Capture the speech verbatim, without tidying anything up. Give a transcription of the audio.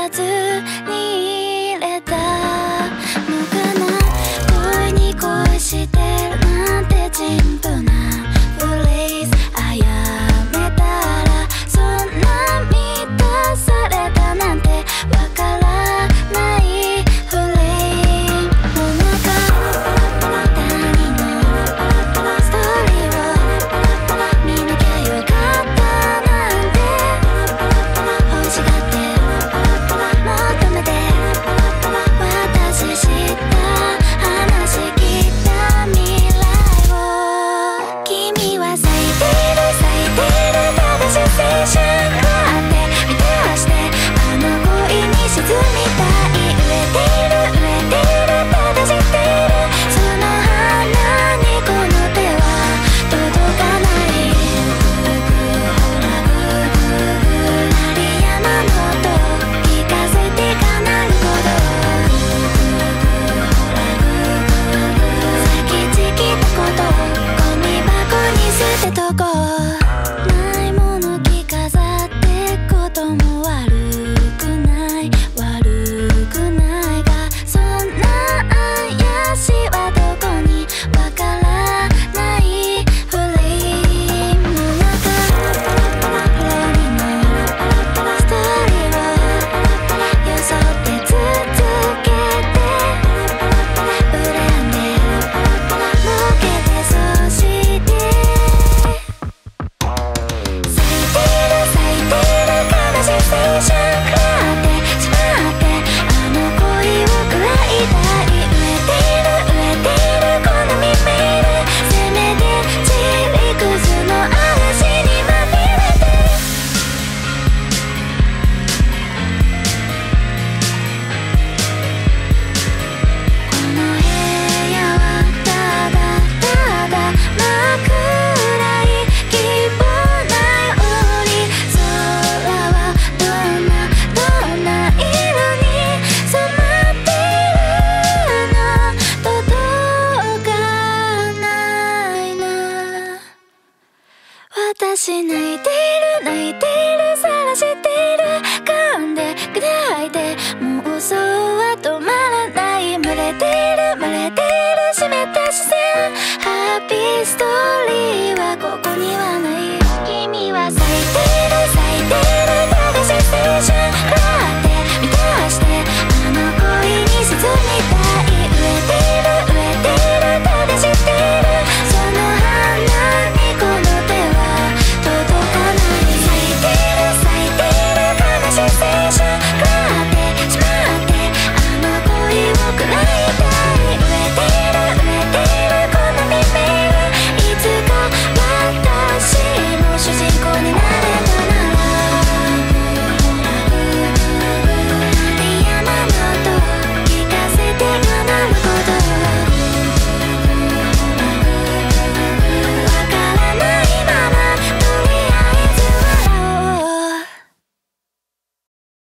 らずに入れたのかな。恋に恋してるなんて陳腐なフレーズあやめたらそんな満たされたなんてわからないフレーズの中他人のストーリーを見なきゃよかったなんて欲しがって求めて私知った話聞いた未来を君は咲いてる咲いてる正しい青春があって満たしてあの恋に沈みたい飢えている飢えているただ知っているその花にこの手は届かないグーグーほらグーグーグー鳴りやまぬ音聞かせてかなるほどグーグーグーほらグーグーグー先ちきたことゴミ箱に捨てとこうないもの着飾ってことも悪くない悪くないがそんな怪しはどこにわからないフレームの中ロリのストーリーをよそって続けて羨んで向けてそして咲いてる咲いてる悲しい青春があってしまってあの恋を喰らいたい飢えている飢えているこの耳メールせめてちりくずの嵐にまみれてこの部屋はただただ真っ暗い希望ない檻空はどんなどんな色に染まっているの届かないな私泣いている泣いている晒している噛んで砕いてもう嘘はど